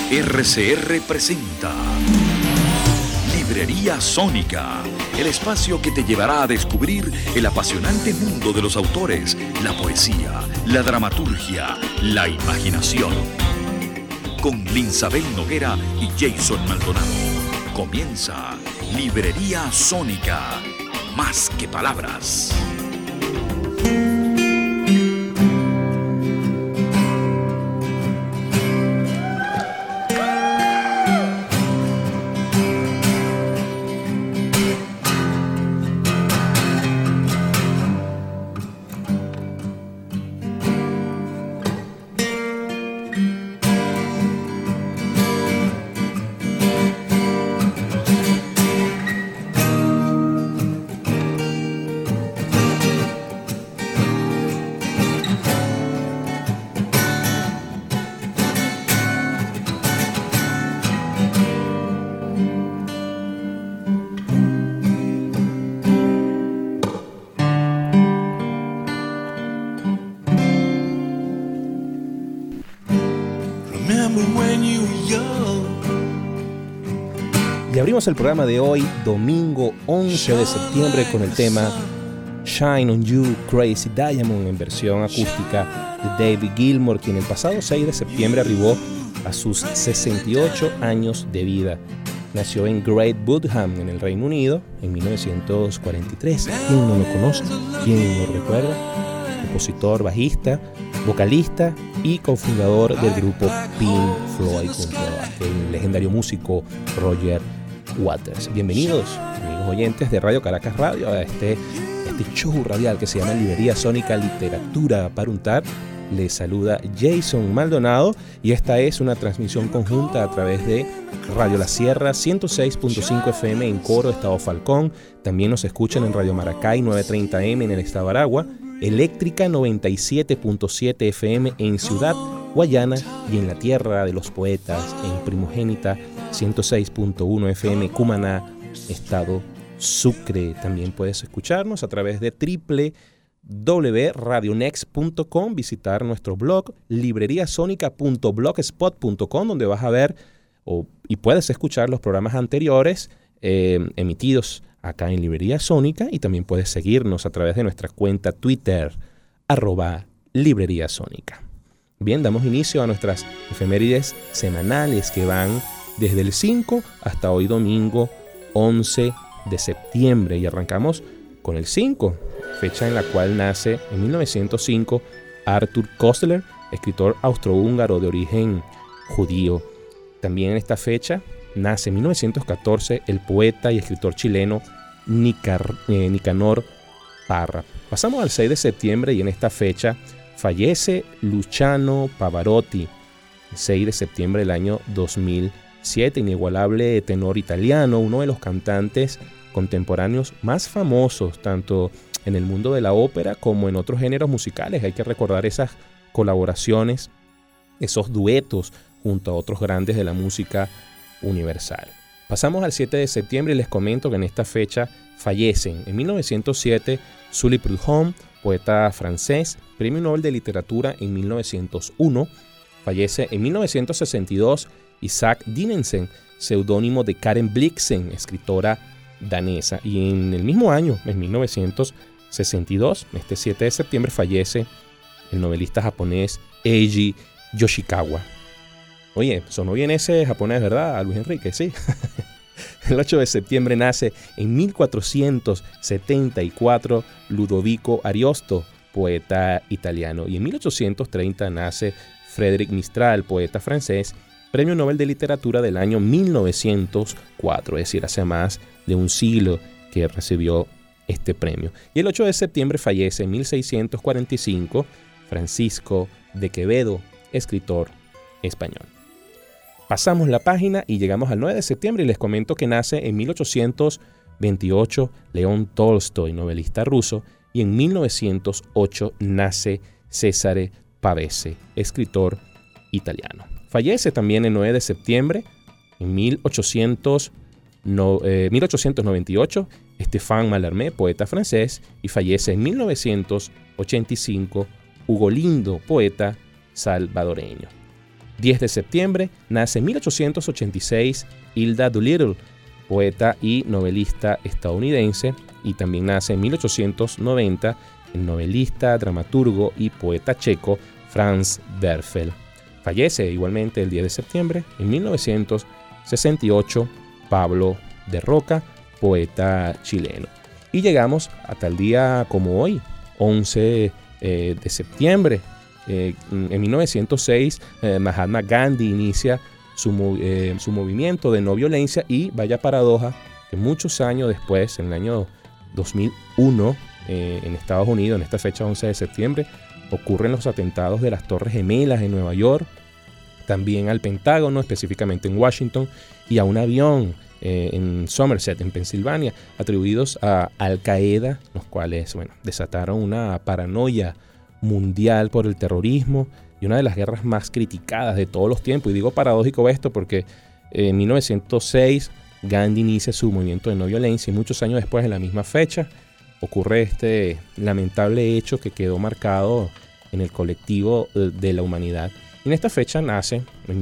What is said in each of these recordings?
RCR presenta Librería Sónica, el espacio que te llevará a descubrir el apasionante mundo de los autores, la poesía, la dramaturgia, la imaginación. Con Linsabel Noguera y Jason Maldonado. Comienza Librería Sónica, más que palabras. Y abrimos el programa de hoy, domingo 11 de septiembre, con el tema Shine on You, Crazy Diamond, en versión acústica de David Gilmour, quien el pasado 6 de septiembre arribó a sus 68 años de vida. Nació en Great Bootham, en el Reino Unido, en 1943. ¿Quién no lo conoce? ¿Quién lo recuerda? Compositor, bajista, vocalista y cofundador del grupo Pink Floyd, junto al legendario músico Roger Waters. Bienvenidos, amigos oyentes de Radio Caracas Radio, a este show radial que se llama Librería Sónica Literatura para Untar. Les saluda Jason Maldonado y esta es una transmisión conjunta a través de Radio La Sierra 106.5 FM en Coro, Estado Falcón. También nos escuchan en Radio Maracay 930M en el Estado Aragua, Eléctrica 97.7 FM en Ciudad Guayana y en la Tierra de los Poetas en Primogénita 106.1 FM Cumaná, Estado Sucre. También puedes escucharnos a través de www.radionext.com, visitar nuestro blog libreriasonica.blogspot.com, donde vas a ver y puedes escuchar los programas anteriores emitidos acá en Librería Sónica, y también puedes seguirnos a través de nuestra cuenta Twitter @Librería Sónica. Bien, damos inicio a nuestras efemérides semanales que van desde el 5 hasta hoy domingo 11 de septiembre, y arrancamos con el 5, fecha en la cual nace en 1905 Arthur Koestler, escritor austrohúngaro de origen judío. También en esta fecha nace en 1914 el poeta y escritor chileno Nicanor Parra. Pasamos al 6 de septiembre y en esta fecha fallece Luciano Pavarotti, el 6 de septiembre del año 2007, inigualable tenor italiano, uno de los cantantes contemporáneos más famosos tanto en el mundo de la ópera como en otros géneros musicales. Hay que recordar esas colaboraciones, esos duetos junto a otros grandes de la música universal. Pasamos al 7 de septiembre y les comento que en esta fecha fallecen en 1907 Sully Prudhomme, poeta francés, Premio Nobel de Literatura en 1901. Fallece en 1962 Isaac Dinesen, seudónimo de Karen Blixen, escritora danesa. Y en el mismo año, en 1962, este 7 de septiembre, fallece el novelista japonés Eiji Yoshikawa. Oye, sonó bien ese japonés, ¿verdad, Luis Enrique? Sí. El 8 de septiembre nace en 1474 Ludovico Ariosto, poeta italiano. Y en 1830 nace Frédéric Mistral, poeta francés, Premio Nobel de Literatura del año 1904, es decir, hace más de un siglo que recibió este premio. Y el 8 de septiembre fallece en 1645 Francisco de Quevedo, escritor español. Pasamos la página y llegamos al 9 de septiembre y les comento que nace en 1828 León Tolstoy, novelista ruso, y en 1908 nace Cesare Pavese, escritor italiano. Fallece también el 9 de septiembre, en 1898, Stéphane Mallarmé, poeta francés, y fallece en 1985 Hugo Lindo, poeta salvadoreño. 10 de septiembre nace en 1886 Hilda Doolittle, poeta y novelista estadounidense, y también nace en 1890 el novelista, dramaturgo y poeta checo Franz Werfel. Fallece igualmente el 10 de septiembre en 1968 Pablo de Roca, poeta chileno. Y llegamos hasta el día como hoy, 11 de septiembre. En 1906 Mahatma Gandhi inicia su movimiento de no violencia, y vaya paradoja que muchos años después, en el año 2001, en Estados Unidos, en esta fecha 11 de septiembre, ocurren los atentados de las Torres Gemelas en Nueva York, también al Pentágono, específicamente en Washington, y a un avión en Somerset, en Pensilvania, atribuidos a Al Qaeda, los cuales desataron una paranoia mundial por el terrorismo y una de las guerras más criticadas de todos los tiempos. Y digo paradójico esto porque en 1906 Gandhi inicia su movimiento de no violencia, y muchos años después, en la misma fecha, ocurre este lamentable hecho que quedó marcado en el colectivo de la humanidad. Y en esta fecha nace, en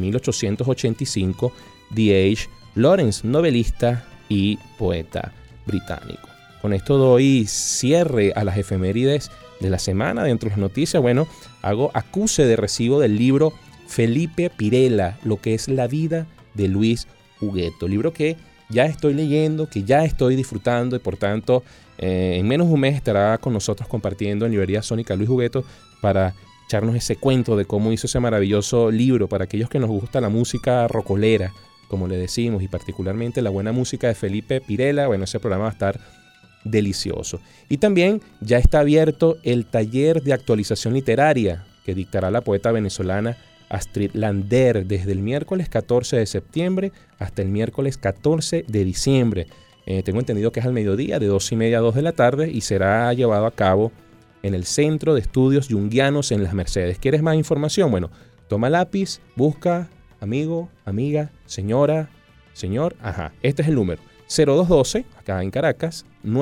1885, D.H. Lawrence, novelista y poeta británico. Con esto doy cierre a las efemérides de la semana. Dentro de las noticias, hago acuse de recibo del libro Felipe Pirela, Lo que es la vida de Luis Hugueto. Libro que ya estoy leyendo, que ya estoy disfrutando, y por tanto, en menos de un mes estará con nosotros compartiendo en Librería Sónica Luis Hugueto para echarnos ese cuento de cómo hizo ese maravilloso libro para aquellos que nos gusta la música rocolera, como le decimos, y particularmente la buena música de Felipe Pirela. Ese programa va a estar delicioso. Y también ya está abierto el taller de actualización literaria que dictará la poeta venezolana Astrid Lander desde el miércoles 14 de septiembre hasta el miércoles 14 de diciembre. Tengo entendido que es al mediodía, de 2:30 a 2 de la tarde, y será llevado a cabo en el Centro de Estudios Junguianos en Las Mercedes. ¿Quieres más información? Toma lápiz, busca, amigo, amiga, señora, señor. Este es el número. 0212, acá en Caracas,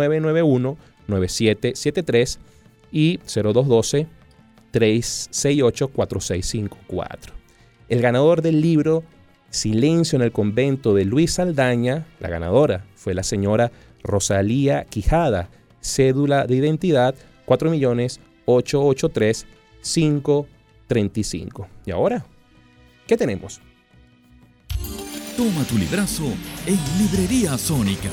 991-9773 y 0212-368-4654. El ganador del libro Silencio en el convento de Luis Saldaña, la ganadora fue la señora Rosalía Quijada, cédula de identidad 4.883.535. ¿Y ahora qué tenemos? Toma tu librazo en Librería Sónica.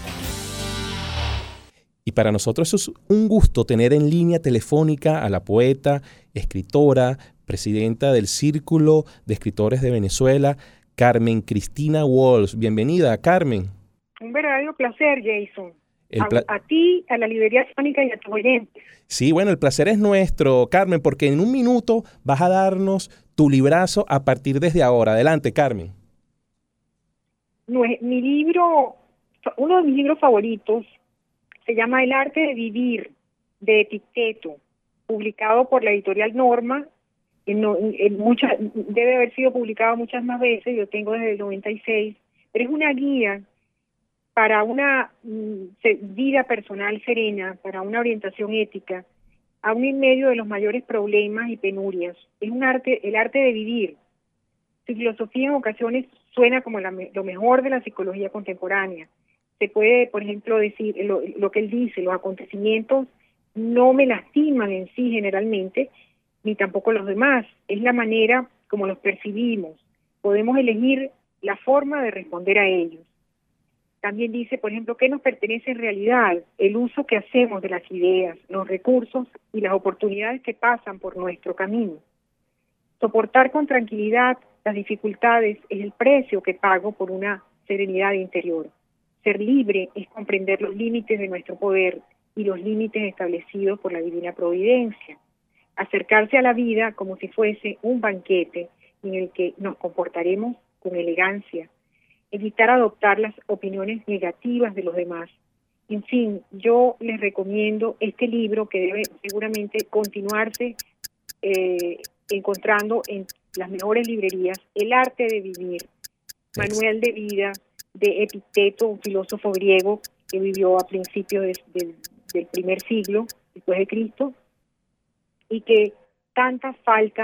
Y para nosotros es un gusto tener en línea telefónica a la poeta, escritora, presidenta del Círculo de Escritores de Venezuela, Carmen Cristina Walsh. Bienvenida, Carmen. Un verdadero placer, Jason. A ti, a la Librería Sónica y a tus oyentes. Sí, el placer es nuestro, Carmen, porque en un minuto vas a darnos tu librazo a partir desde ahora. Adelante, Carmen. Mi libro, uno de mis libros favoritos, se llama El arte de vivir, de Epicteto, publicado por la editorial Norma. Debe haber sido publicado muchas más veces, yo tengo desde el 96, pero es una guía para una vida personal serena, para una orientación ética, aún en medio de los mayores problemas y penurias. Es el arte de vivir. Su filosofía en ocasiones suena como lo mejor de la psicología contemporánea. Se puede, por ejemplo, decir lo que él dice: los acontecimientos no me lastiman en sí generalmente, ni tampoco los demás. Es la manera como los percibimos. Podemos elegir la forma de responder a ellos. También dice, por ejemplo, qué nos pertenece en realidad, el uso que hacemos de las ideas, los recursos y las oportunidades que pasan por nuestro camino. Soportar con tranquilidad las dificultades es el precio que pago por una serenidad interior. Ser libre es comprender los límites de nuestro poder y los límites establecidos por la divina providencia. Acercarse a la vida como si fuese un banquete en el que nos comportaremos con elegancia. Evitar adoptar las opiniones negativas de los demás. En fin, yo les recomiendo este libro que debe seguramente continuarse encontrando en las mejores librerías. El arte de vivir, manual de vida de Epicteto, un filósofo griego que vivió a principios del primer siglo después de Cristo, y que tanta falta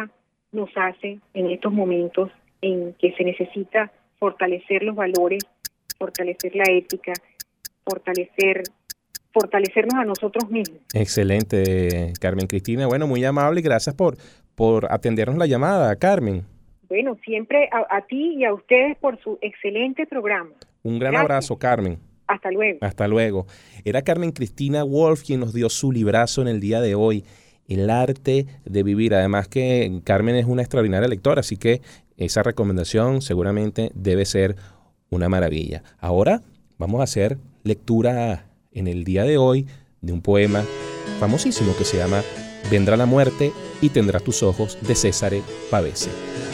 nos hace en estos momentos en que se necesita fortalecer los valores, fortalecer la ética, fortalecernos a nosotros mismos. Excelente, Carmen Cristina. Bueno, muy amable y gracias por atendernos la llamada, Carmen. Bueno, siempre a ti y a ustedes por su excelente programa. Un gran abrazo, Carmen. Hasta luego. Hasta luego. Era Carmen Cristina Wolf quien nos dio su librazo en el día de hoy, El arte de vivir. Además que Carmen es una extraordinaria lectora, así que esa recomendación seguramente debe ser una maravilla. Ahora vamos a hacer lectura en el día de hoy de un poema famosísimo que se llama Vendrá la muerte y tendrá tus ojos, de Cesare Pavese.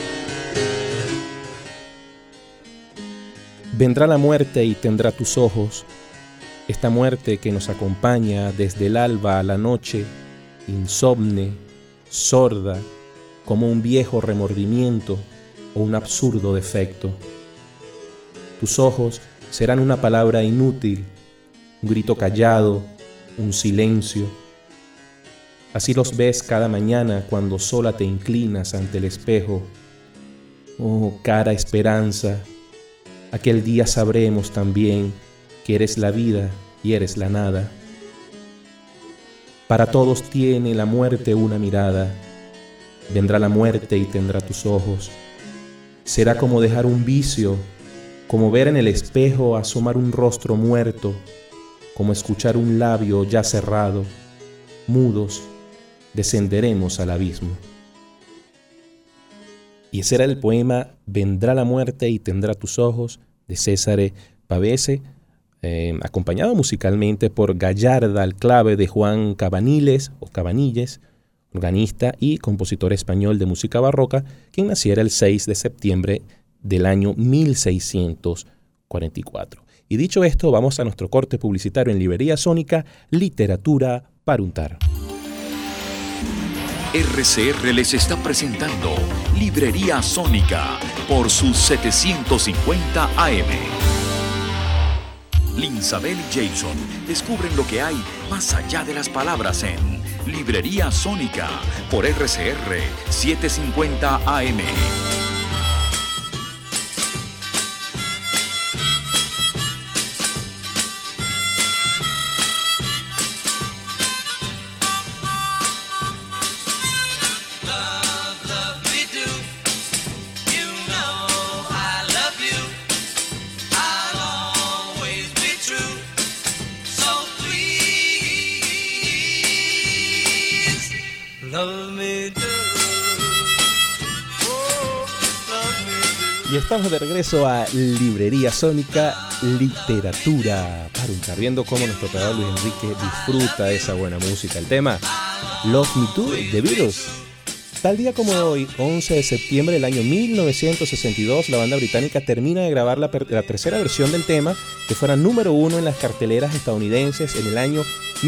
Vendrá la muerte y tendrá tus ojos, esta muerte que nos acompaña desde el alba a la noche, insomne, sorda, como un viejo remordimiento o un absurdo defecto. Tus ojos serán una palabra inútil, un grito callado, un silencio. Así los ves cada mañana cuando sola te inclinas ante el espejo. Oh, cara esperanza, aquel día sabremos también que eres la vida y eres la nada. Para todos tiene la muerte una mirada. Vendrá la muerte y tendrá tus ojos. Será como dejar un vicio, como ver en el espejo asomar un rostro muerto, como escuchar un labio ya cerrado. Mudos, descenderemos al abismo. Y ese era el poema Vendrá la muerte y tendrá tus ojos, de Cesare Pavese, acompañado musicalmente por Gallarda al clave de Juan Cabanilles, organista y compositor español de música barroca, quien naciera el 6 de septiembre del año 1644. Y dicho esto, vamos a nuestro corte publicitario en Librería Sónica, Literatura para untar. RCR les está presentando Librería Sónica por sus 750 AM. Linsabel y Jason descubren lo que hay más allá de las palabras en Librería Sónica por RCR 750 AM. Y estamos de regreso a Librería Sónica, Literatura para untar, viendo cómo nuestro operador Luis Enrique disfruta de esa buena música. El tema Love Me Do, de Beatles. Tal día como hoy, 11 de septiembre del año 1962, la banda británica termina de grabar la tercera versión del tema, que fuera número 1 en las carteleras estadounidenses en el año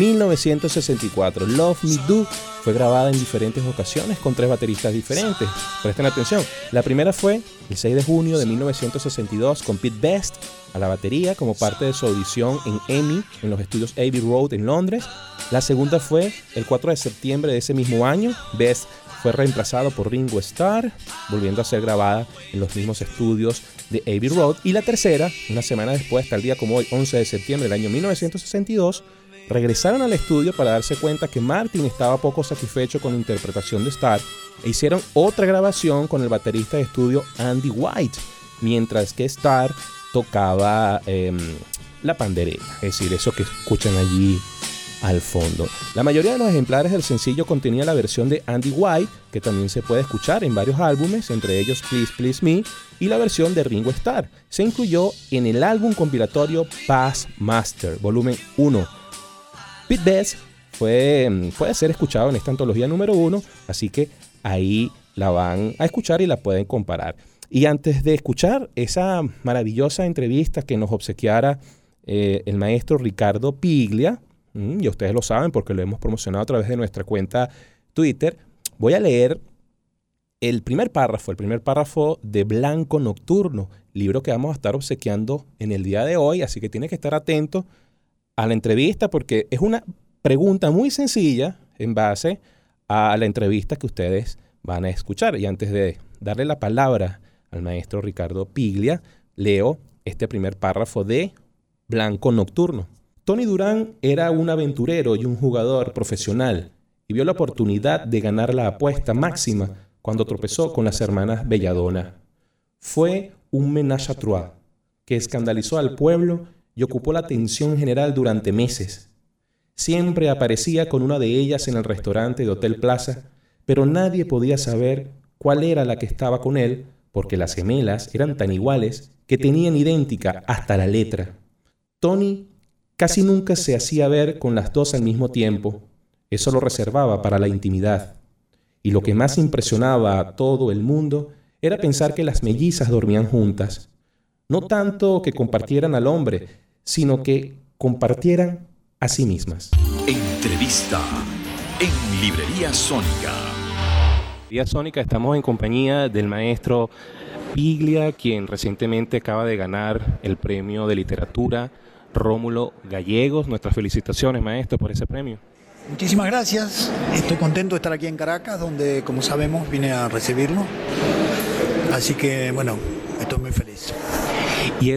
1964. Love Me Do fue grabada en diferentes ocasiones con 3 bateristas diferentes. Presten atención. La primera fue el 6 de junio de 1962 con Pete Best a la batería como parte de su audición en EMI en los estudios Abbey Road en Londres. La segunda fue el 4 de septiembre de ese mismo año. Best fue reemplazado por Ringo Starr, volviendo a ser grabada en los mismos estudios de Abbey Road. Y la tercera, una semana después, tal día como hoy, 11 de septiembre del año 1962, regresaron al estudio para darse cuenta que Martin estaba poco satisfecho con la interpretación de Starr e hicieron otra grabación con el baterista de estudio Andy White, mientras que Starr tocaba la pandereta, es decir, eso que escuchan allí al fondo. La mayoría de los ejemplares del sencillo contenía la versión de Andy White, que también se puede escuchar en varios álbumes, entre ellos Please Please Me, y la versión de Ringo Starr. Se incluyó en el álbum compilatorio Past Master, volumen 1. Pete Best puede ser escuchado en esta antología número 1, así que ahí la van a escuchar y la pueden comparar. Y antes de escuchar esa maravillosa entrevista que nos obsequiara el maestro Ricardo Piglia, y ustedes lo saben porque lo hemos promocionado a través de nuestra cuenta Twitter, voy a leer el primer párrafo de Blanco Nocturno, libro que vamos a estar obsequiando en el día de hoy, así que tiene que estar atento a la entrevista porque es una pregunta muy sencilla en base a la entrevista que ustedes van a escuchar. Y antes de darle la palabra al maestro Ricardo Piglia, leo este primer párrafo de Blanco Nocturno. Tony Durán era un aventurero y un jugador profesional y vio la oportunidad de ganar la apuesta máxima cuando tropezó con las hermanas Belladonna. Fue un ménage à trois que escandalizó al pueblo y ocupó la atención general durante meses. Siempre aparecía con una de ellas en el restaurante de Hotel Plaza, pero nadie podía saber cuál era la que estaba con él, porque las gemelas eran tan iguales que tenían idéntica hasta la letra. Tony casi nunca se hacía ver con las dos al mismo tiempo. Eso lo reservaba para la intimidad. Y lo que más impresionaba a todo el mundo era pensar que las mellizas dormían juntas. No tanto que compartieran al hombre, sino que compartieran a sí mismas. Entrevista en Librería Sónica. Librería Sónica, estamos en compañía del maestro Piglia, quien recientemente acaba de ganar el premio de literatura Rómulo Gallegos. Nuestras felicitaciones, maestro, por ese premio. Muchísimas gracias. Estoy contento de estar aquí en Caracas, donde, como sabemos, vine a recibirlo. Así que, bueno, estoy muy feliz. Y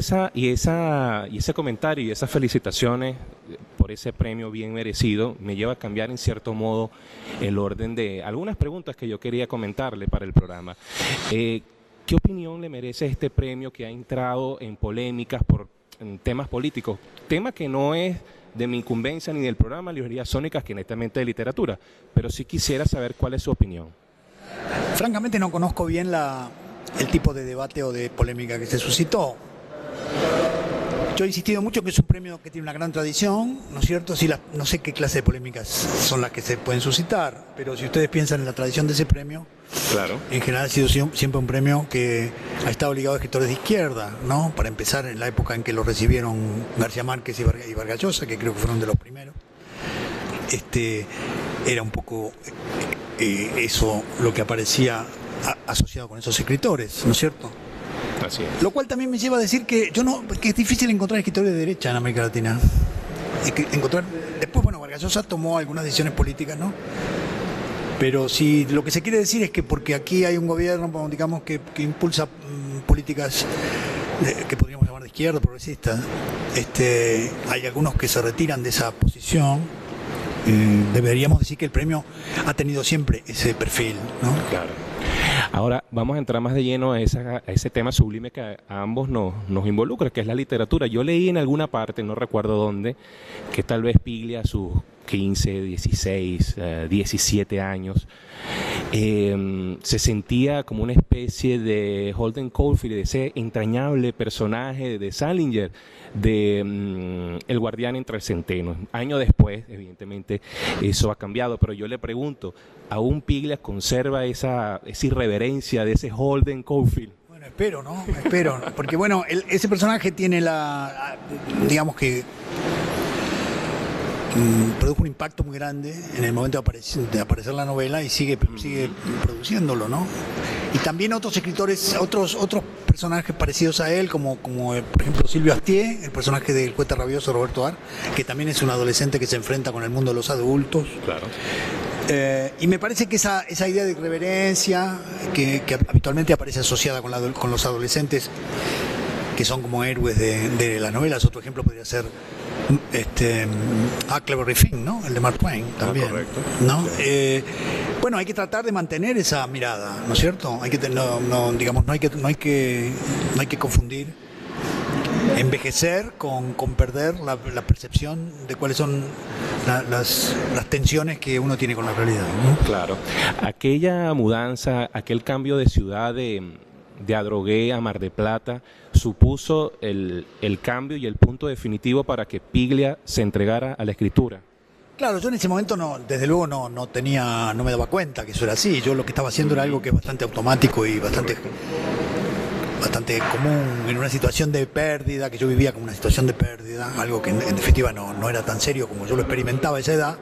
ese comentario y esas felicitaciones por ese premio bien merecido me lleva a cambiar en cierto modo el orden de algunas preguntas que yo quería comentarle para el programa. ¿Qué opinión le merece este premio que ha entrado en polémicas en temas políticos? Tema que no es de mi incumbencia ni del programa Librería Sónica, que netamente de literatura, pero sí quisiera saber cuál es su opinión. Francamente no conozco bien el tipo de debate o de polémica que se suscitó. Yo he insistido mucho que es un premio que tiene una gran tradición, ¿no es cierto? Sí, no sé qué clase de polémicas son las que se pueden suscitar, pero si ustedes piensan en la tradición de ese premio, claro, en general ha sido siempre un premio que ha estado ligado a escritores de izquierda, ¿no? Para empezar, en la época en que lo recibieron García Márquez y Vargas Llosa, que creo que fueron de los primeros, era un poco eso lo que aparecía asociado con esos escritores, ¿no es cierto? Así es. Lo cual también me lleva a decir que es difícil encontrar escritores de derecha en América Latina. Después, bueno, Vargas Llosa tomó algunas decisiones políticas, ¿no? Pero si lo que se quiere decir es que porque aquí hay un gobierno, digamos, que impulsa políticas que podríamos llamar de izquierda, progresistas, hay algunos que se retiran de esa posición. Deberíamos decir que el premio ha tenido siempre ese perfil, ¿no? Claro. Ahora vamos a entrar más de lleno a ese tema sublime que a ambos nos involucra, que es la literatura. Yo leí en alguna parte, no recuerdo dónde, que tal vez Piglia a sus 15, 16, 17 años se sentía como una especie de Holden Caulfield, de ese entrañable personaje de Salinger, de El guardián entre el centeno. Años después, evidentemente, eso ha cambiado, pero yo le pregunto, ¿aún Piglia conserva esa irreverencia de ese Holden Caulfield? Bueno, espero, ¿no? Espero, porque bueno, ese personaje tiene digamos que produjo un impacto muy grande en el momento de aparecer la novela y sigue produciéndolo, ¿no? Y también otros escritores, otros personajes parecidos a él, como por ejemplo Silvio Astier, el personaje del Cuete Rabioso Roberto Ar, que también es un adolescente que se enfrenta con el mundo de los adultos. Claro. Y me parece que esa idea de irreverencia que habitualmente aparece asociada con los adolescentes, que son como héroes de las novelas. Otro ejemplo podría ser Huckleberry Finn, ¿no? El de Mark Twain también. Correcto. ¿No? Bueno, hay que tratar de mantener esa mirada, ¿no es cierto? Hay que digamos, no hay que confundir envejecer con perder la percepción de cuáles son las tensiones que uno tiene con la realidad, ¿no? Claro. Aquella mudanza, aquel cambio de ciudad de Adrogué a Mar de Plata supuso el cambio y el punto definitivo para que Piglia se entregara a la escritura. Claro, yo en ese momento desde luego no me daba cuenta que eso era así. Yo lo que estaba haciendo era algo que es bastante automático y bastante común en una situación de pérdida, que yo vivía como una situación de pérdida, algo que en definitiva no era tan serio como yo lo experimentaba a esa edad.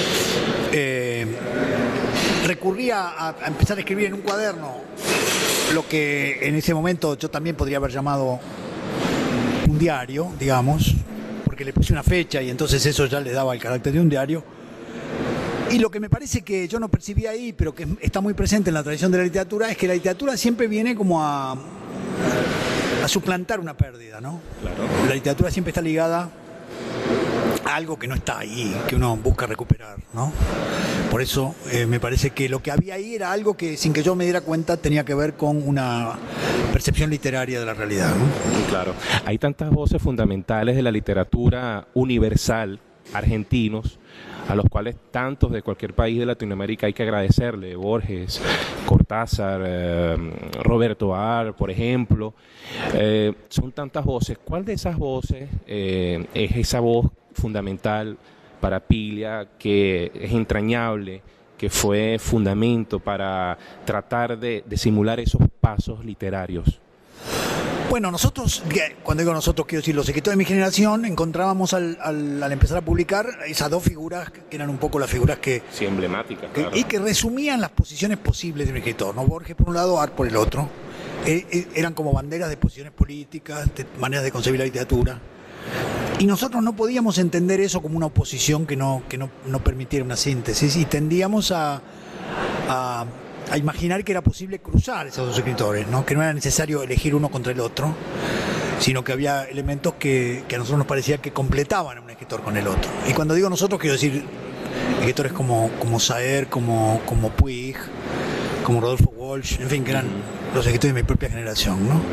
Recurría a empezar a escribir en un cuaderno lo que en ese momento yo también podría haber llamado un diario, digamos, porque le puse una fecha y entonces eso ya le daba el carácter de un diario. Y lo que me parece que yo no percibí ahí, pero que está muy presente en la tradición de la literatura, es que la literatura siempre viene como a suplantar una pérdida, ¿no? Claro. La literatura siempre está ligada a algo que no está ahí, que uno busca recuperar, ¿no? Por eso me parece que lo que había ahí era algo que, sin que yo me diera cuenta, tenía que ver con una percepción literaria de la realidad, ¿no? Claro. Hay tantas voces fundamentales de la literatura universal, argentinos, a los cuales tantos de cualquier país de Latinoamérica hay que agradecerle. Borges, Cortázar, Roberto Ar, por ejemplo. Son tantas voces. ¿Cuál de esas voces es esa voz fundamental para Piglia, que es entrañable, que fue fundamento para tratar de simular esos pasos literarios? Bueno, nosotros, cuando digo nosotros, quiero decir los escritores de mi generación, encontrábamos al empezar a publicar esas dos figuras que eran un poco las figuras que... Sí, emblemáticas, claro. Y que resumían las posiciones posibles de un escritor, ¿no? Borges por un lado, Art por el otro. Eran como banderas de posiciones políticas, de maneras de concebir la literatura. Y nosotros no podíamos entender eso como una oposición que no permitiera una síntesis, y tendíamos a imaginar que era posible cruzar esos dos escritores, ¿no? Que no era necesario elegir uno contra el otro, sino que había elementos que a nosotros nos parecía que completaban a un escritor con el otro. Y cuando digo nosotros, quiero decir escritores como Saer, como Puig, como Rodolfo Walsh, en fin, que eran los escritores de mi propia generación, ¿no?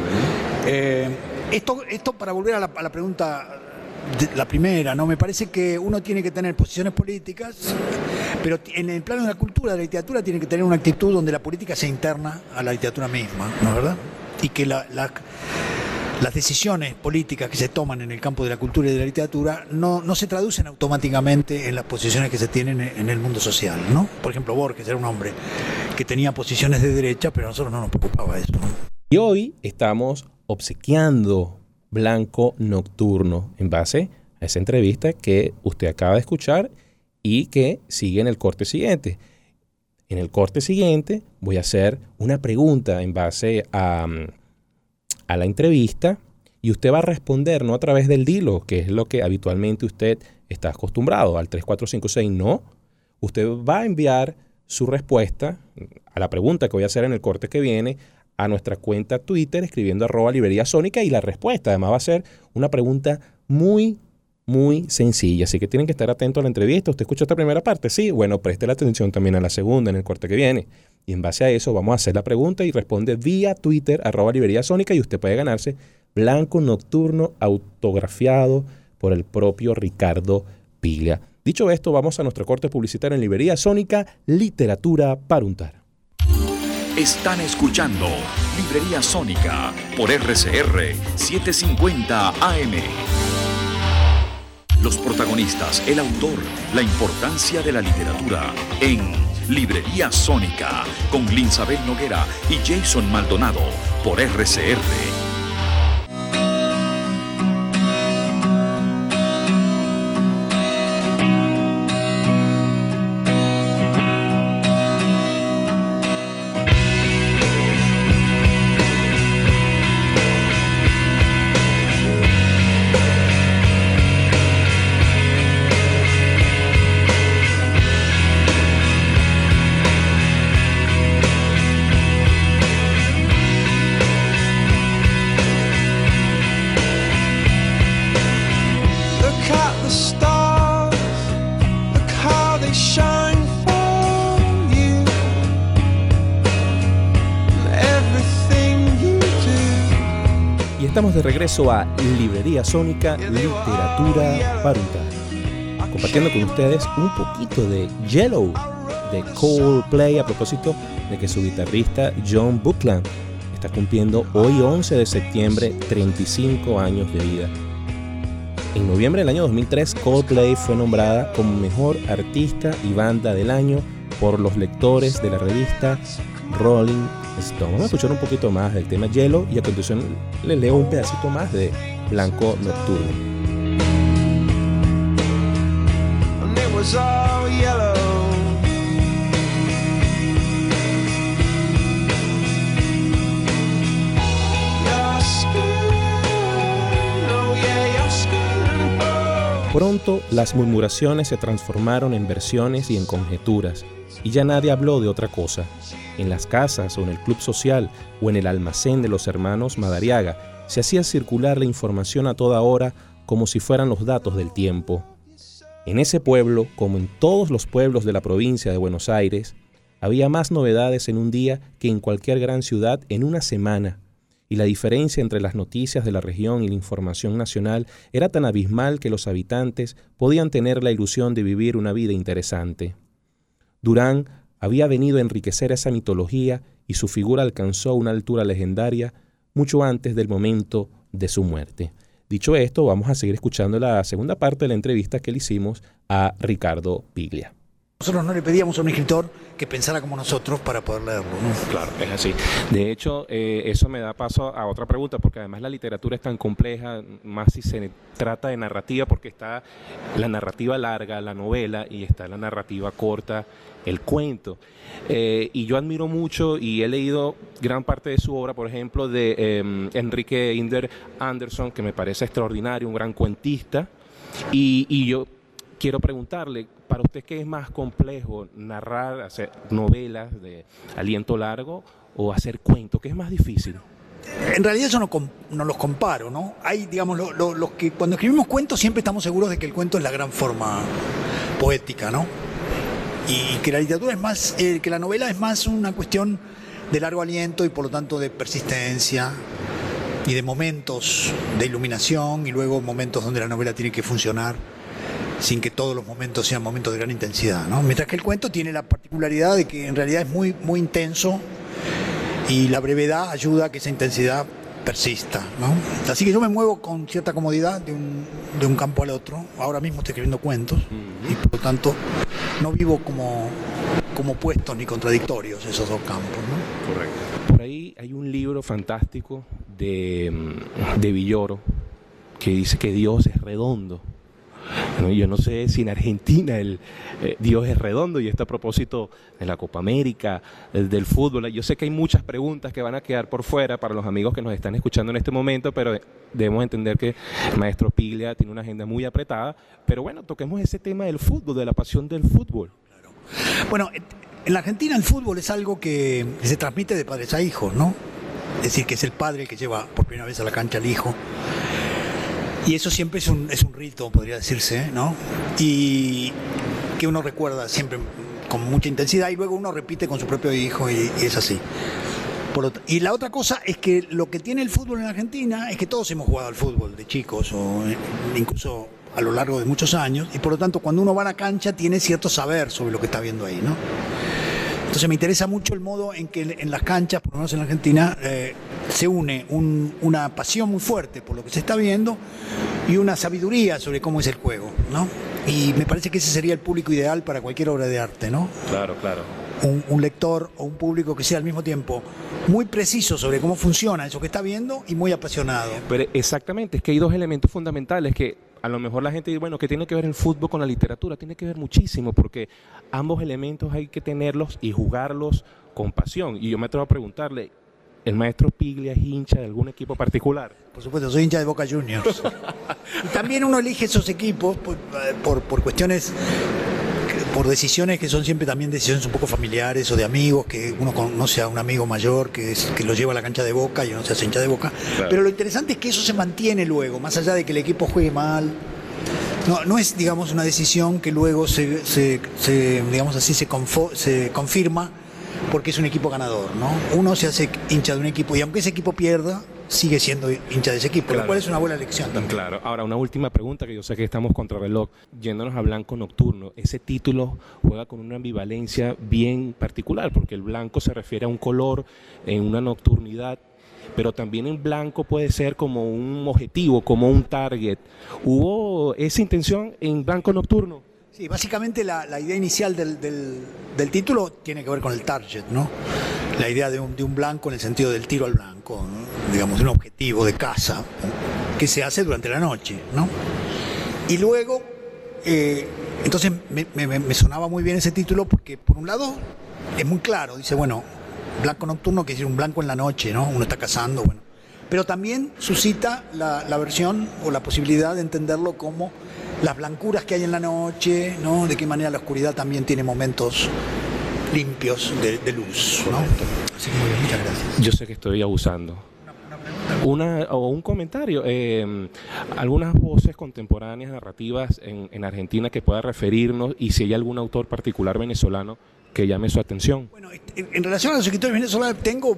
Esto para volver a la pregunta, la primera, ¿no? Me parece que uno tiene que tener posiciones políticas, pero en el plano de la cultura, de la literatura, tiene que tener una actitud donde la política sea interna a la literatura misma, ¿no es verdad? Y que las decisiones políticas que se toman en el campo de la cultura y de la literatura no se traducen automáticamente en las posiciones que se tienen en el mundo social, ¿no? Por ejemplo, Borges era un hombre que tenía posiciones de derecha, pero a nosotros no nos preocupaba eso, ¿no? Y hoy estamos obsequiando Blanco Nocturno en base a esa entrevista que usted acaba de escuchar y que sigue en el corte siguiente. En el corte siguiente voy a hacer una pregunta en base a la entrevista y usted va a responder no a través del Dilo, que es lo que habitualmente usted está acostumbrado, al 3456, no. Usted va a enviar su respuesta a la pregunta que voy a hacer en el corte que viene a nuestra cuenta Twitter escribiendo @librería sónica, y la respuesta además va a ser una pregunta muy sencilla, así que tienen que estar atentos a la entrevista. ¿Usted escuchó esta primera parte? Sí, bueno, preste la atención también a la segunda en el corte que viene, y en base a eso vamos a hacer la pregunta y responde vía Twitter @librería sónica, y usted puede ganarse Blanco Nocturno autografiado por el propio Ricardo Piglia. Dicho esto, vamos a nuestro corte publicitario en Librería Sónica, literatura para untar. Están escuchando Librería Sónica por RCR 750 AM. Los protagonistas, el autor, la importancia de la literatura en Librería Sónica con Linsabel Noguera y Jason Maldonado por RCR. Estamos de regreso a Librería Sónica, literatura para untar, compartiendo con ustedes un poquito de Yellow de Coldplay, a propósito de que su guitarrista John Buckland está cumpliendo hoy 11 de septiembre 35 años de vida. En noviembre del año 2003, Coldplay fue nombrada como mejor artista y banda del año por los lectores de la revista Rolling Stone. Vamos a escuchar un poquito más del tema Yellow y a continuación le leo un pedacito más de Blanco Nocturno. And it was all yellow. Your skin, oh yeah, your skin and bones. Pronto las murmuraciones se transformaron en versiones y en conjeturas, y ya nadie habló de otra cosa. En las casas o en el club social o en el almacén de los hermanos Madariaga se hacía circular la información a toda hora como si fueran los datos del tiempo. En ese pueblo, como en todos los pueblos de la provincia de Buenos Aires, había más novedades en un día que en cualquier gran ciudad en una semana, y la diferencia entre las noticias de la región y la información nacional era tan abismal que los habitantes podían tener la ilusión de vivir una vida interesante. Durán había venido a enriquecer esa mitología y su figura alcanzó una altura legendaria mucho antes del momento de su muerte. Dicho esto, vamos a seguir escuchando la segunda parte de la entrevista que le hicimos a Ricardo Piglia. Nosotros no le pedíamos a un escritor que pensara como nosotros para poder leerlo, ¿no? Claro, es así. De hecho, eso me da paso a otra pregunta, porque además la literatura es tan compleja, más si se trata de narrativa, porque está la narrativa larga, la novela, y está la narrativa corta, el cuento. Y yo admiro mucho y he leído gran parte de su obra, por ejemplo, de Enrique Inder Anderson, que me parece extraordinario, un gran cuentista, y yo quiero preguntarle, para usted, ¿qué es más complejo, narrar, hacer novelas de aliento largo o hacer cuentos? ¿Qué es más difícil? En realidad yo no los comparo, ¿no? Hay, digamos, los que cuando escribimos cuentos siempre estamos seguros de que el cuento es la gran forma poética, ¿no? Y que la literatura es más, que la novela es más una cuestión de largo aliento y por lo tanto de persistencia y de momentos de iluminación y luego momentos donde la novela tiene que funcionar sin que todos los momentos sean momentos de gran intensidad, ¿no? Mientras que el cuento tiene la particularidad de que en realidad es muy, muy intenso y la brevedad ayuda a que esa intensidad persista, ¿no? Así que yo me muevo con cierta comodidad de un campo al otro. Ahora mismo estoy escribiendo cuentos y por lo tanto no vivo como opuestos ni contradictorios esos dos campos, ¿no? Correcto. Por ahí hay un libro fantástico de Villoro que dice que Dios es redondo. Yo no sé si en Argentina Dios es redondo, y esto a propósito de la Copa América, del fútbol. Yo sé que hay muchas preguntas que van a quedar por fuera para los amigos que nos están escuchando en este momento, pero debemos entender que el maestro Piglia tiene una agenda muy apretada. Pero bueno, toquemos ese tema del fútbol, de la pasión del fútbol. Claro. Bueno, en la Argentina el fútbol es algo que se transmite de padres a hijos, ¿no? Es decir, que es el padre el que lleva por primera vez a la cancha al hijo. Y eso siempre es un rito, podría decirse, ¿no? Y que uno recuerda siempre con mucha intensidad y luego uno repite con su propio hijo y es así. Y la otra cosa es que lo que tiene el fútbol en Argentina es que todos hemos jugado al fútbol de chicos o incluso a lo largo de muchos años, y por lo tanto cuando uno va a la cancha tiene cierto saber sobre lo que está viendo ahí, ¿no? Entonces me interesa mucho el modo en que en las canchas, por lo menos en la Argentina, se une una pasión muy fuerte por lo que se está viendo y una sabiduría sobre cómo es el juego, ¿no? Y me parece que ese sería el público ideal para cualquier obra de arte, ¿no? Claro, claro. Un lector o un público que sea al mismo tiempo muy preciso sobre cómo funciona eso que está viendo y muy apasionado. Pero exactamente, es que hay dos elementos fundamentales que a lo mejor la gente dice, bueno, ¿qué tiene que ver el fútbol con la literatura? Tiene que ver muchísimo, porque ambos elementos hay que tenerlos y jugarlos con pasión. Y yo me atrevo a preguntarle, ¿el maestro Piglia es hincha de algún equipo particular? Por supuesto, soy hincha de Boca Juniors. Y también uno elige esos equipos por cuestiones, por decisiones que son siempre también decisiones un poco familiares o de amigos, que uno conoce a un amigo mayor que lo lleva a la cancha de Boca y uno se hace hincha de Boca. Claro. Pero lo interesante es que eso se mantiene luego, más allá de que el equipo juegue mal. No es, digamos, una decisión que luego digamos así, se confirma porque es un equipo ganador, ¿no? Uno se hace hincha de un equipo y aunque ese equipo pierda, sigue siendo hincha de ese equipo, claro, lo cual es una buena elección también. Claro. Ahora, una última pregunta, que yo sé que estamos contra reloj, yéndonos a Blanco Nocturno. Ese título juega con una ambivalencia bien particular, porque el blanco se refiere a un color en una nocturnidad, pero también en blanco puede ser como un objetivo, como un target. ¿Hubo esa intención en Blanco Nocturno? Sí, básicamente la idea inicial del título tiene que ver con el target, ¿no? La idea de un blanco en el sentido del tiro al blanco, ¿no? Digamos, un objetivo de caza, ¿no? Que se hace durante la noche, ¿no? Y luego, entonces me sonaba muy bien ese título porque, por un lado, es muy claro, dice, bueno, Blanco Nocturno quiere decir un blanco en la noche, ¿no? Uno está cazando, bueno. Pero también suscita la versión o la posibilidad de entenderlo como las blancuras que hay en la noche, ¿no? De qué manera la oscuridad también tiene momentos limpios de luz, ¿no? Así que muy bien, muchas gracias. Yo sé que estoy abusando. Un comentario, algunas voces contemporáneas narrativas en Argentina que pueda referirnos, y si hay algún autor particular venezolano que llame su atención. Bueno, en relación a los escritores venezolanos tengo,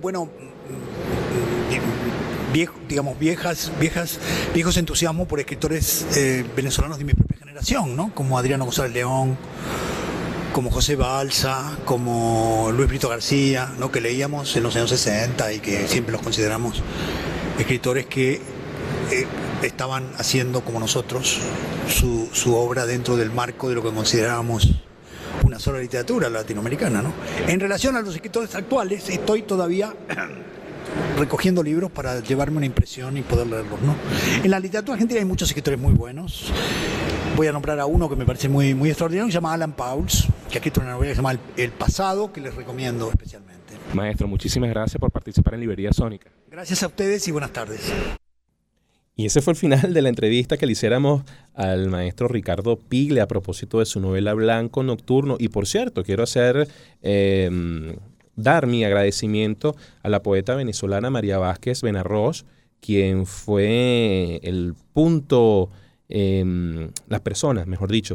viejos entusiasmos por escritores venezolanos de mi propia generación, ¿no? Como Adriano González León, como José Balsa, como Luis Brito García, ¿no? Que leíamos en los años 60 y que siempre los consideramos escritores que estaban haciendo como nosotros su obra dentro del marco de lo que considerábamos una sola literatura latinoamericana, ¿no? En relación a los escritores actuales, estoy todavía recogiendo libros para llevarme una impresión y poder leerlos, ¿no? En la literatura argentina hay muchos escritores muy buenos. Voy a nombrar a uno que me parece muy, muy extraordinario, que se llama Alan Pauls, que ha escrito una novela que se llama El pasado, que les recomiendo especialmente. Maestro, muchísimas gracias por participar en Librería Sónica. Gracias a ustedes y buenas tardes. Y ese fue el final de la entrevista que le hiciéramos al maestro Ricardo Piglia a propósito de su novela Blanco Nocturno. Y por cierto, quiero dar mi agradecimiento a la poeta venezolana María Vázquez Benarroz, quien fue el punto, las personas, mejor dicho,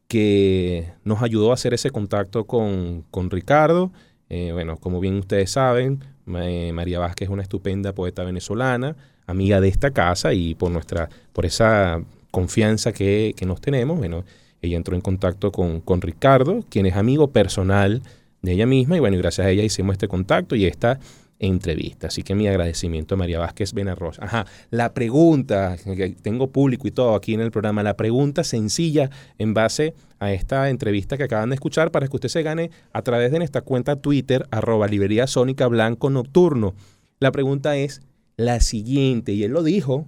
que nos ayudó a hacer ese contacto con Ricardo. Bueno, como bien ustedes saben, María Vázquez es una estupenda poeta venezolana, amiga de esta casa, y por esa confianza que nos tenemos, bueno, ella entró en contacto con Ricardo, quien es amigo personal de ella misma, y bueno, y gracias a ella hicimos este contacto y esta entrevista. Así que mi agradecimiento a María Vázquez Benarroz. Ajá, la pregunta, que tengo público y todo aquí en el programa, la pregunta sencilla en base a esta entrevista que acaban de escuchar, para que usted se gane a través de nuestra cuenta Twitter, @Librería Sónica Blanco Nocturno. La pregunta es la siguiente, y él lo dijo: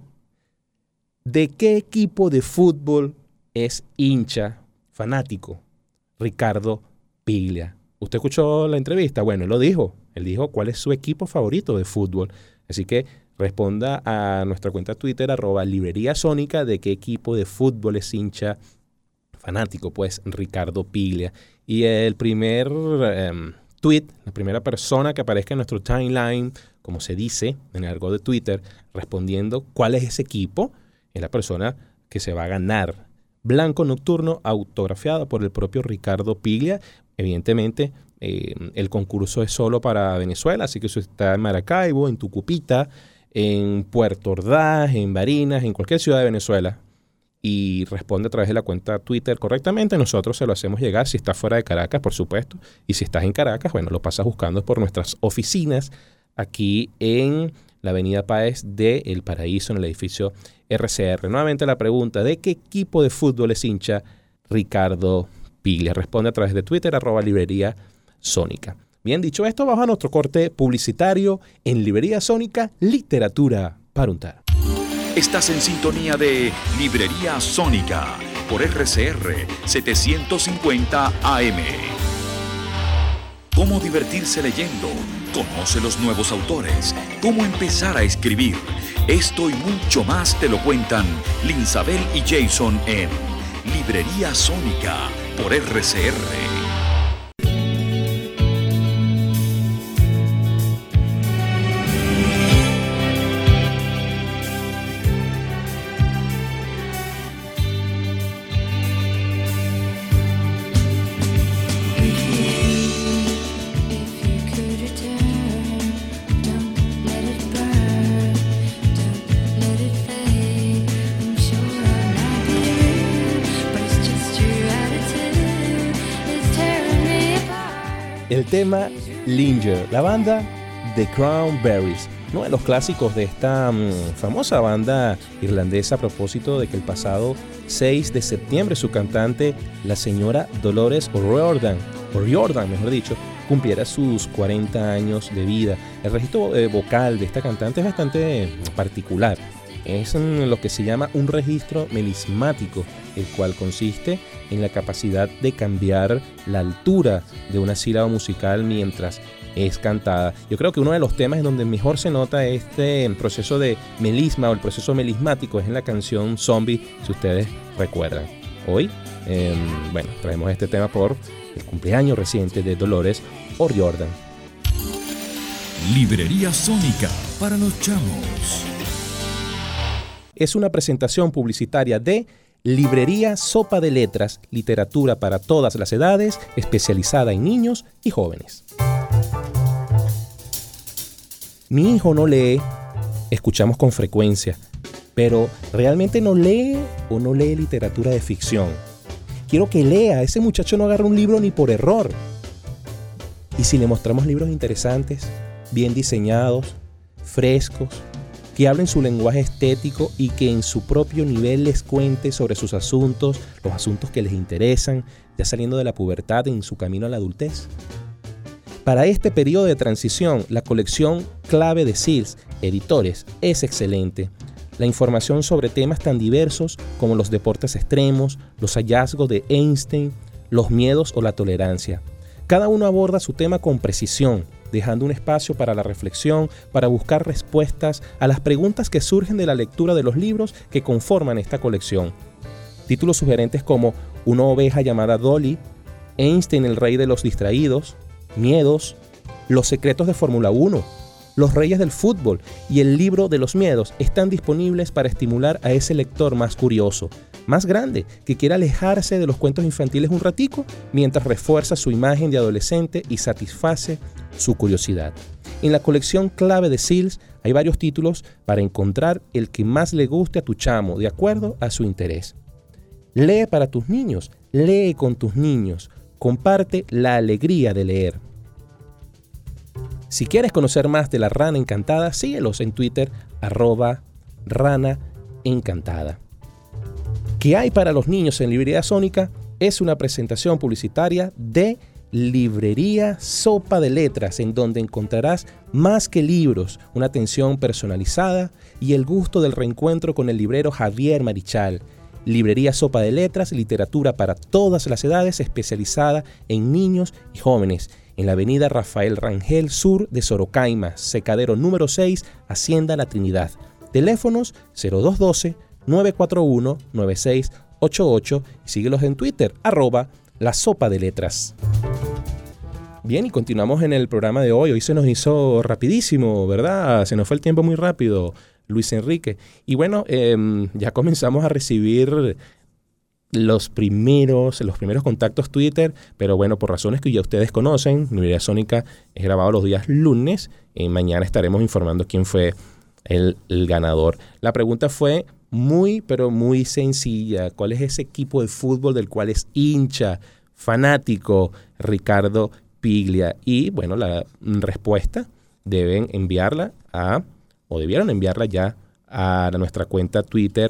¿de qué equipo de fútbol es hincha, fanático, Ricardo Piglia? ¿Usted escuchó la entrevista? Bueno, él lo dijo. Él dijo cuál es su equipo favorito de fútbol. Así que responda a nuestra cuenta Twitter, @Librería Sónica, de qué equipo de fútbol es hincha, fanático, pues, Ricardo Piglia. Y el primer tweet, la primera persona que aparezca en nuestro timeline, como se dice en el argot de Twitter, respondiendo cuál es ese equipo, es la persona que se va a ganar Blanco Nocturno, autografiado por el propio Ricardo Piglia. Evidentemente, el concurso es solo para Venezuela, así que si usted está en Maracaibo, en Tucupita, en Puerto Ordaz, en Barinas, en cualquier ciudad de Venezuela, y responde a través de la cuenta Twitter correctamente, nosotros se lo hacemos llegar. Si está fuera de Caracas, por supuesto, y si estás en Caracas, bueno, lo pasas buscando por nuestras oficinas aquí en la avenida Páez de El Paraíso, en el edificio RCR. Nuevamente la pregunta: ¿de qué equipo de fútbol es hincha Ricardo Piglia? Responde a través de Twitter, @Librería Sónica. Bien, dicho esto, vamos a nuestro corte publicitario en Librería Sónica, literatura para untar. Estás en sintonía de Librería Sónica por RCR 750 AM. ¿Cómo divertirse leyendo? Conoce los nuevos autores. ¿Cómo empezar a escribir? Esto y mucho más te lo cuentan Linsabel y Jason en Librería Sónica por RCR. El tema Linger, la banda The Cranberries, uno de los clásicos de esta famosa banda irlandesa, a propósito de que el pasado 6 de septiembre su cantante, la señora Dolores O'Riordan, mejor dicho, cumpliera sus 40 años de vida. El registro vocal de esta cantante es bastante particular. Es lo que se llama un registro melismático, el cual consiste en la capacidad de cambiar la altura de una sílaba musical mientras es cantada. Yo creo que uno de los temas en donde mejor se nota este proceso de melisma o el proceso melismático es en la canción Zombie, si ustedes recuerdan. Hoy, traemos este tema por el cumpleaños reciente de Dolores O'Riordan. Librería Sónica para los chamos. Es una presentación publicitaria de Librería Sopa de Letras, literatura para todas las edades, especializada en niños y jóvenes. Mi hijo no lee, escuchamos con frecuencia, pero ¿realmente no lee o no lee literatura de ficción? Quiero que lea, ese muchacho no agarra un libro ni por error. ¿Y si le mostramos libros interesantes, bien diseñados, frescos, que hablen su lenguaje estético y que en su propio nivel les cuente sobre sus asuntos, los asuntos que les interesan, ya saliendo de la pubertad en su camino a la adultez? Para este periodo de transición, la colección Clave de Seals, Editores, es excelente. La información sobre temas tan diversos como los deportes extremos, los hallazgos de Einstein, los miedos o la tolerancia. Cada uno aborda su tema con precisión, dejando un espacio para la reflexión, para buscar respuestas a las preguntas que surgen de la lectura de los libros que conforman esta colección. Títulos sugerentes como Una oveja llamada Dolly, Einstein, el rey de los distraídos, Miedos, Los secretos de Fórmula 1, Los reyes del fútbol y El libro de los miedos están disponibles para estimular a ese lector más curioso, más grande, que quiera alejarse de los cuentos infantiles un ratico mientras refuerza su imagen de adolescente y satisface su curiosidad. En la colección Clave de Seals hay varios títulos para encontrar el que más le guste a tu chamo, de acuerdo a su interés. Lee para tus niños, lee con tus niños, comparte la alegría de leer. Si quieres conocer más de La Rana Encantada, síguelos en Twitter, @ranaencantada. ¿Qué hay para los niños en Librería Sónica? Es una presentación publicitaria de Librería Sopa de Letras, en donde encontrarás más que libros, una atención personalizada y el gusto del reencuentro con el librero Javier Marichal. Librería Sopa de Letras, literatura para todas las edades, especializada en niños y jóvenes, en la avenida Rafael Rangel Sur de Sorocaima, Secadero número 6, Hacienda La Trinidad. Teléfonos 0212-941-9688 y síguelos en Twitter, @La Sopa de Letras. Bien, y continuamos en el programa de hoy. Hoy se nos hizo rapidísimo, ¿verdad? Se nos fue el tiempo muy rápido, Luis Enrique. Y bueno, ya comenzamos a recibir los primeros contactos Twitter, pero bueno, por razones que ya ustedes conocen, Librería Sónica es grabado los días lunes. Mañana estaremos informando quién fue el ganador. La pregunta fue muy, pero muy sencilla. ¿Cuál es ese equipo de fútbol del cual es hincha, fanático Ricardo Piglia? Y bueno, la respuesta debieron enviarla ya a nuestra cuenta Twitter,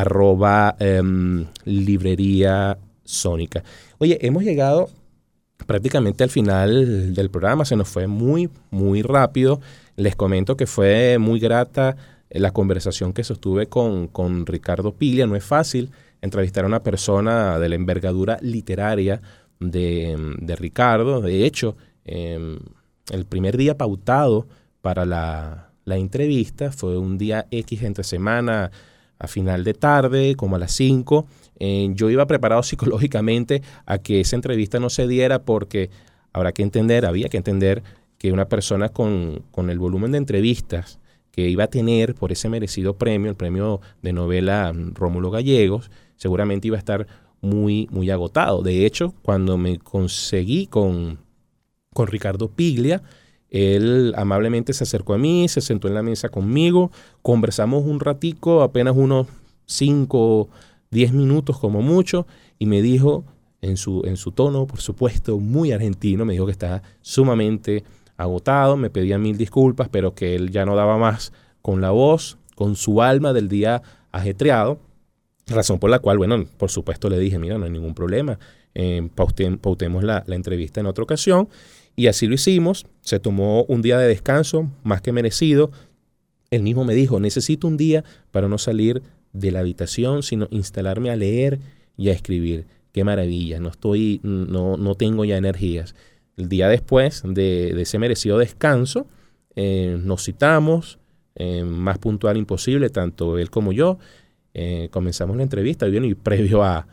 @Librería Sónica. Oye, hemos llegado prácticamente al final del programa, se nos fue muy, muy rápido. Les comento que fue muy grata la conversación que sostuve con Ricardo Piglia. No es fácil entrevistar a una persona de la envergadura literaria de Ricardo. De hecho, el primer día pautado para la entrevista fue un día X entre semana, a final de tarde, como a las 5. Yo iba preparado psicológicamente a que esa entrevista no se diera porque había que entender que una persona con el volumen de entrevistas que iba a tener por ese merecido premio, el premio de novela Rómulo Gallegos, seguramente iba a estar muy, muy agotado. De hecho, cuando me conseguí con Ricardo Piglia, él amablemente se acercó a mí, se sentó en la mesa conmigo, conversamos un ratico, apenas unos 5, 10 minutos como mucho, y me dijo en su tono, por supuesto, muy argentino, me dijo que estaba sumamente agotado, me pedía 1000 disculpas, pero que él ya no daba más con la voz, con su alma del día ajetreado, razón por la cual, bueno, por supuesto le dije, mira, no hay ningún problema, pautemos la entrevista en otra ocasión. Y así lo hicimos, se tomó un día de descanso, más que merecido. Él mismo me dijo, necesito un día para no salir de la habitación, sino instalarme a leer y a escribir. Qué maravilla, no tengo ya energías. El día después de ese merecido descanso, nos citamos, más puntual imposible, tanto él como yo. Comenzamos la entrevista, y previo a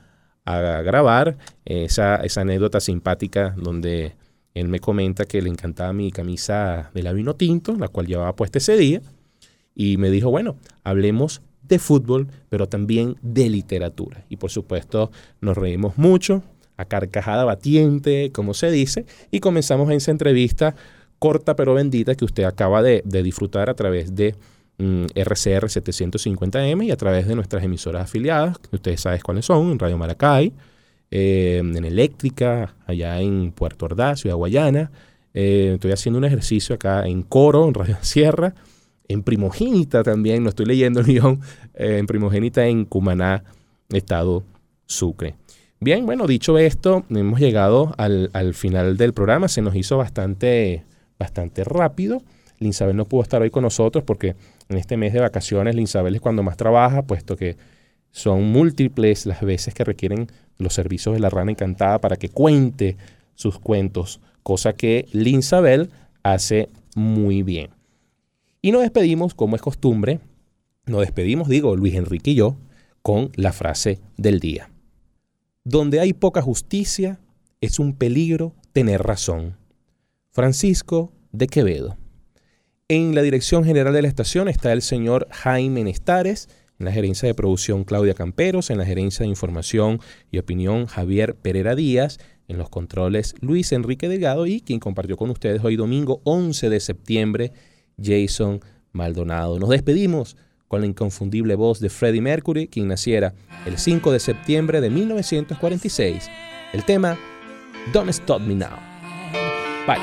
a grabar esa anécdota simpática donde él me comenta que le encantaba mi camisa de la vino tinto, la cual llevaba puesta ese día, y me dijo, bueno, hablemos de fútbol, pero también de literatura. Y por supuesto nos reímos mucho, a carcajada batiente, como se dice, y comenzamos esa entrevista corta pero bendita que usted acaba de disfrutar a través de RCR 750M y a través de nuestras emisoras afiliadas, que ustedes saben cuáles son, en Radio Maracay, en Eléctrica, allá en Puerto Ordaz, Ciudad Guayana. Estoy haciendo un ejercicio acá en Coro, en Radio Sierra, en Primogénita también, lo estoy leyendo el guión, en Primogénita en Cumaná, Estado Sucre. Bien, bueno, dicho esto, hemos llegado al final del programa, se nos hizo bastante rápido. Linsabel no pudo estar hoy con nosotros porque en este mes de vacaciones Linsabel es cuando más trabaja, puesto que son múltiples las veces que requieren los servicios de la Rana Encantada para que cuente sus cuentos, cosa que Linsabel hace muy bien. Y nos despedimos, como es costumbre, Luis Enrique y yo, con la frase del día. Donde hay poca justicia, es un peligro tener razón. Francisco de Quevedo. En la dirección general de la estación está el señor Jaime Nestares, en la gerencia de producción Claudia Camperos, en la gerencia de información y opinión Javier Pereira Díaz, en los controles Luis Enrique Delgado y quien compartió con ustedes hoy domingo 11 de septiembre, Jason Maldonado. Nos despedimos con la inconfundible voz de Freddie Mercury, quien naciera el 5 de septiembre de 1946. El tema Don't Stop Me Now. Bye.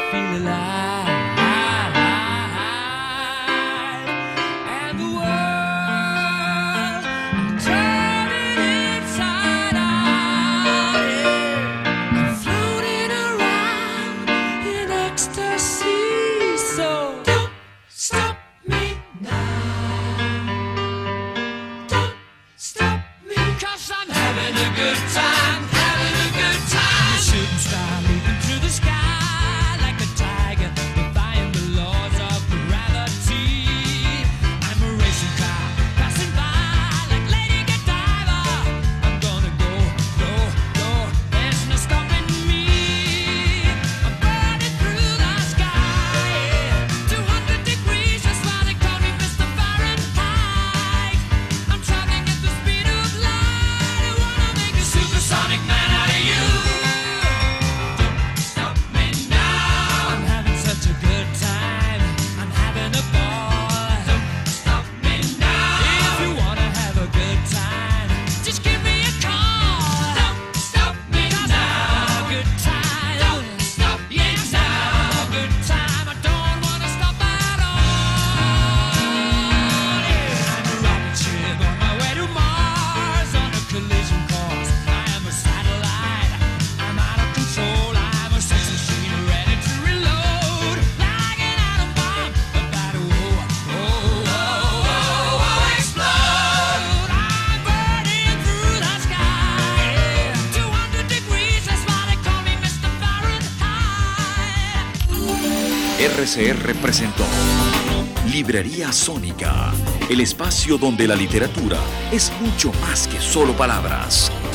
RCR presentó Librería Sónica, el espacio donde la literatura es mucho más que solo palabras.